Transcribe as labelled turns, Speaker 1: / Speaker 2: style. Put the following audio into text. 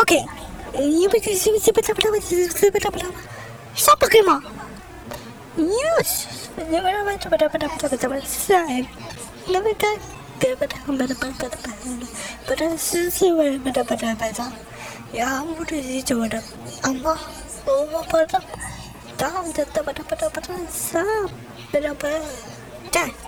Speaker 1: Okay. Stop talking more. Yes. Ya, udah sih coba dah. Amma, mau pada. Tahu tetap pada sam. Berapa? Dah.